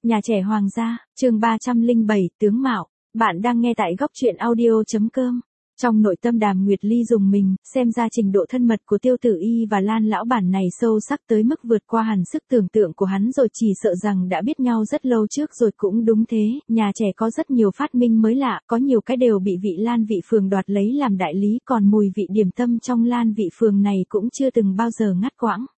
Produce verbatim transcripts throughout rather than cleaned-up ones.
Nhà trẻ hoàng gia, chương ba trăm lẻ bảy, tướng mạo. Bạn đang nghe tại góc truyện audio.com. Trong nội tâm Đàm Nguyệt Ly dùng mình, xem ra trình độ thân mật của Tiêu Tử Y và Lan lão bản này sâu sắc tới mức vượt qua hẳn sức tưởng tượng của hắn rồi, chỉ sợ rằng đã biết nhau rất lâu trước rồi. Cũng đúng thế, nhà trẻ có rất nhiều phát minh mới lạ, có nhiều cái đều bị vị Lan Vị Phường đoạt lấy làm đại lý, còn mùi vị điểm tâm trong Lan Vị Phường này cũng chưa từng bao giờ ngắt quãng.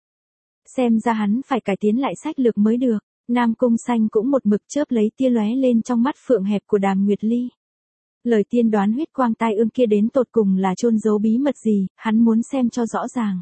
Xem ra hắn phải cải tiến lại sách lược mới được. Nam Cung Xanh cũng một mực chớp lấy tia lóe lên trong mắt phượng hẹp của Đàm Nguyệt Ly. Lời tiên đoán huyết quang tai ương kia đến tột cùng là chôn giấu bí mật gì, hắn muốn xem cho rõ ràng.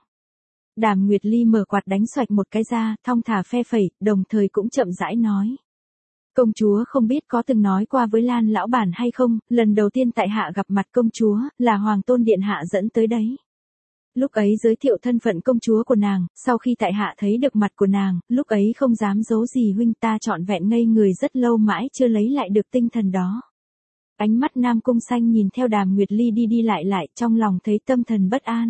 Đàm Nguyệt Ly mở quạt đánh xoạch một cái ra, thong thả phe phẩy, đồng thời cũng chậm rãi nói. Công chúa không biết có từng nói qua với Lan lão bản hay không, lần đầu tiên tại hạ gặp mặt công chúa, là Hoàng tôn điện hạ dẫn tới đấy. Lúc ấy giới thiệu thân phận công chúa của nàng, sau khi tại hạ thấy được mặt của nàng, lúc ấy không dám giấu gì huynh, ta trọn vẹn ngây người rất lâu mãi chưa lấy lại được tinh thần đó. Ánh mắt Nam Cung Xanh nhìn theo Đàm Nguyệt Ly đi đi lại lại, trong lòng thấy tâm thần bất an.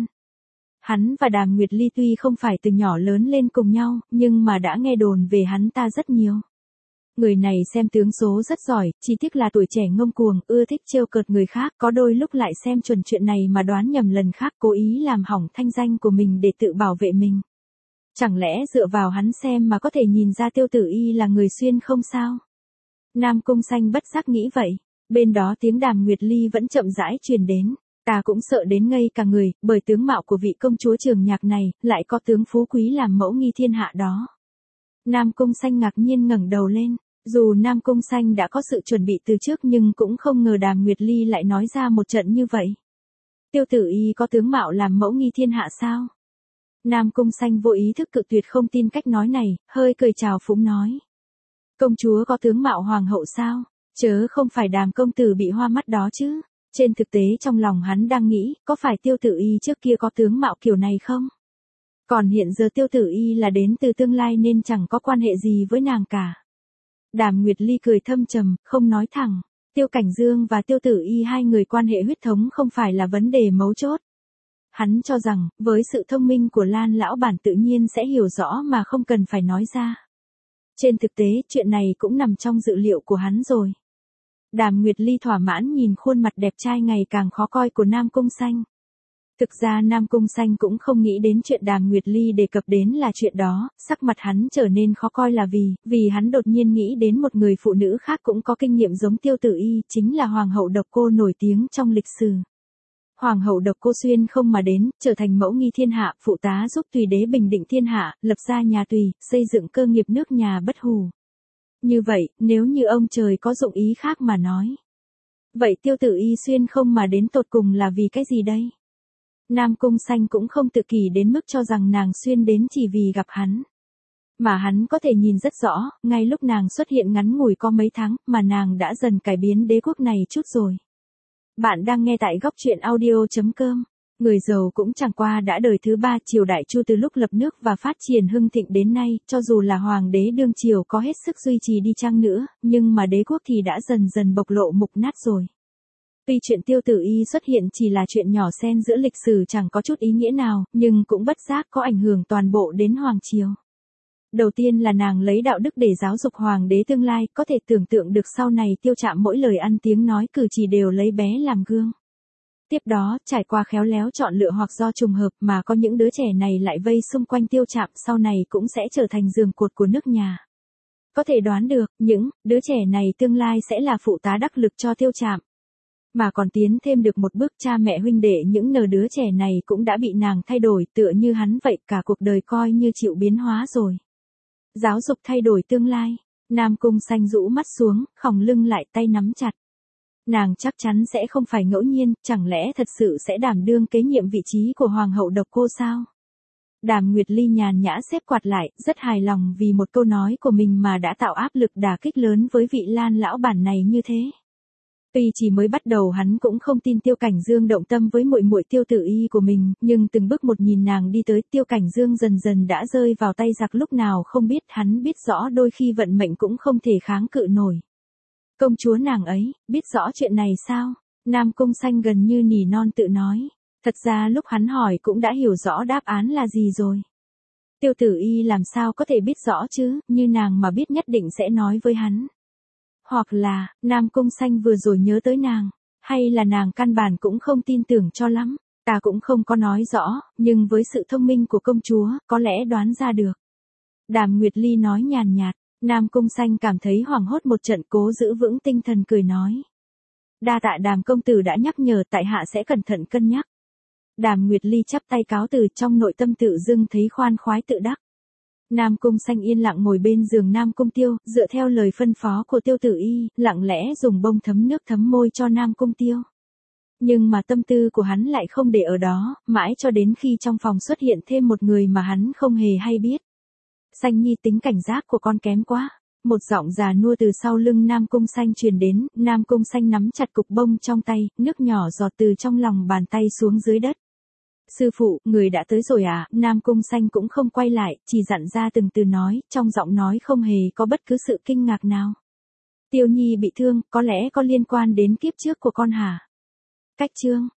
Hắn và Đàm Nguyệt Ly tuy không phải từ nhỏ lớn lên cùng nhau, nhưng mà đã nghe đồn về hắn ta rất nhiều. Người này xem tướng số rất giỏi, chỉ tiếc là tuổi trẻ ngông cuồng, ưa thích trêu cợt người khác, có đôi lúc lại xem chuẩn chuyện này mà đoán nhầm lần khác, cố ý làm hỏng thanh danh của mình để tự bảo vệ mình. Chẳng lẽ dựa vào hắn xem mà có thể nhìn ra Tiêu Tử Y là người xuyên không sao? Nam Cung Xanh bất giác nghĩ vậy. Bên đó tiếng Đàm Nguyệt Ly vẫn chậm rãi truyền đến. Ta cũng sợ đến ngây cả người, bởi tướng mạo của vị công chúa Trường Nhạc này, lại có tướng phú quý làm mẫu nghi thiên hạ đó. Nam Cung Xanh ngạc nhiên ngẩng đầu lên. Dù Nam Cung Xanh đã có sự chuẩn bị từ trước nhưng cũng không ngờ Đàm Nguyệt Ly lại nói ra một trận như vậy. Tiêu Tử Y có tướng mạo làm mẫu nghi thiên hạ sao? Nam Cung Xanh vô ý thức cự tuyệt không tin cách nói này, hơi cười chào phúng nói. Công chúa có tướng mạo hoàng hậu sao? Chớ không phải Đàm công tử bị hoa mắt đó chứ? Trên thực tế trong lòng hắn đang nghĩ, có phải Tiêu Tử Y trước kia có tướng mạo kiểu này không? Còn hiện giờ Tiêu Tử Y là đến từ tương lai nên chẳng có quan hệ gì với nàng cả. Đàm Nguyệt Ly cười thâm trầm, không nói thẳng. Tiêu Cảnh Dương và Tiêu Tử Y hai người quan hệ huyết thống không phải là vấn đề mấu chốt. Hắn cho rằng, với sự thông minh của Lan lão bản tự nhiên sẽ hiểu rõ mà không cần phải nói ra. Trên thực tế, chuyện này cũng nằm trong dự liệu của hắn rồi. Đàm Nguyệt Ly thỏa mãn nhìn khuôn mặt đẹp trai ngày càng khó coi của Nam Cung Xanh. Thực ra Nam Cung Xanh cũng không nghĩ đến chuyện Đàm Nguyệt Ly đề cập đến là chuyện đó, sắc mặt hắn trở nên khó coi là vì, vì hắn đột nhiên nghĩ đến một người phụ nữ khác cũng có kinh nghiệm giống Tiêu Tử Y, chính là Hoàng hậu Độc Cô nổi tiếng trong lịch sử. Hoàng hậu Độc Cô xuyên không mà đến, trở thành mẫu nghi thiên hạ, phụ tá giúp Tùy đế bình định thiên hạ, lập ra nhà Tùy, xây dựng cơ nghiệp nước nhà bất hủ. Như vậy, nếu như ông trời có dụng ý khác mà nói. Vậy Tiêu Tử Y xuyên không mà đến tột cùng là vì cái gì đây? Nam Cung Xanh cũng không tự kỷ đến mức cho rằng nàng xuyên đến chỉ vì gặp hắn. Mà hắn có thể nhìn rất rõ, ngay lúc nàng xuất hiện ngắn ngủi có mấy tháng, mà nàng đã dần cải biến đế quốc này chút rồi. Bạn đang nghe tại góc truyện audio.com. Người giàu cũng chẳng qua đã đời thứ ba triều đại Chu từ lúc lập nước và phát triển hưng thịnh đến nay, cho dù là hoàng đế đương triều có hết sức duy trì đi chăng nữa, nhưng mà đế quốc thì đã dần dần bộc lộ mục nát rồi. Tuy chuyện Tiêu Tử Y xuất hiện chỉ là chuyện nhỏ xen giữa lịch sử chẳng có chút ý nghĩa nào, nhưng cũng bất giác có ảnh hưởng toàn bộ đến hoàng triều. Đầu tiên là nàng lấy đạo đức để giáo dục hoàng đế tương lai, có thể tưởng tượng được sau này Tiêu Trạm mỗi lời ăn tiếng nói cử chỉ đều lấy bé làm gương. Tiếp đó, trải qua khéo léo chọn lựa hoặc do trùng hợp mà có những đứa trẻ này lại vây xung quanh Tiêu Trạm, sau này cũng sẽ trở thành giường cột của nước nhà. Có thể đoán được, những đứa trẻ này tương lai sẽ là phụ tá đắc lực cho Tiêu Trạm. Mà còn tiến thêm được một bước, cha mẹ huynh đệ những nờ đứa trẻ này cũng đã bị nàng thay đổi, tựa như hắn vậy, cả cuộc đời coi như chịu biến hóa rồi. Giáo dục thay đổi tương lai. Nam Cung Xanh rũ mắt xuống, khòng lưng lại, tay nắm chặt. Nàng chắc chắn sẽ không phải ngẫu nhiên, chẳng lẽ thật sự sẽ đảm đương kế nhiệm vị trí của Hoàng hậu Độc Cô sao? Đàm Nguyệt Ly nhàn nhã xếp quạt lại, rất hài lòng vì một câu nói của mình mà đã tạo áp lực đả kích lớn với vị Lan lão bản này như thế. Tuy chỉ mới bắt đầu hắn cũng không tin Tiêu Cảnh Dương động tâm với muội muội Tiêu Tử Y của mình, nhưng từng bước một nhìn nàng đi tới, Tiêu Cảnh Dương dần dần đã rơi vào tay giặc lúc nào không biết, hắn biết rõ đôi khi vận mệnh cũng không thể kháng cự nổi. Công chúa nàng ấy, biết rõ chuyện này sao? Nam Cung Xanh gần như nỉ non tự nói. Thật ra lúc hắn hỏi cũng đã hiểu rõ đáp án là gì rồi. Tiêu Tử Y làm sao có thể biết rõ chứ, như nàng mà biết nhất định sẽ nói với hắn. Hoặc là, Nam Cung Xanh vừa rồi nhớ tới nàng, hay là nàng căn bản cũng không tin tưởng cho lắm, ta cũng không có nói rõ, nhưng với sự thông minh của công chúa, có lẽ đoán ra được. Đàm Nguyệt Ly nói nhàn nhạt, Nam Cung Xanh cảm thấy hoảng hốt một trận, cố giữ vững tinh thần cười nói. Đa tạ Đàm công tử đã nhắc nhở, tại hạ sẽ cẩn thận cân nhắc. Đàm Nguyệt Ly chắp tay cáo từ, trong nội tâm tự dưng thấy khoan khoái tự đắc. Nam Cung Xanh yên lặng ngồi bên giường Nam Cung Tiêu, dựa theo lời phân phó của Tiêu Tử Y, lặng lẽ dùng bông thấm nước thấm môi cho Nam Cung Tiêu. Nhưng mà tâm tư của hắn lại không để ở đó, mãi cho đến khi trong phòng xuất hiện thêm một người mà hắn không hề hay biết. Xanh Nhi, tính cảnh giác của con kém quá. Một giọng già nua từ sau lưng Nam Cung Xanh truyền đến, Nam Cung Xanh nắm chặt cục bông trong tay, nước nhỏ giọt từ trong lòng bàn tay xuống dưới đất. Sư phụ, người đã tới rồi à? Nam Cung Xanh cũng không quay lại, chỉ dặn ra từng từ nói, trong giọng nói không hề có bất cứ sự kinh ngạc nào. Tiêu Nhi bị thương, có lẽ có liên quan đến kiếp trước của con hả? Cách chương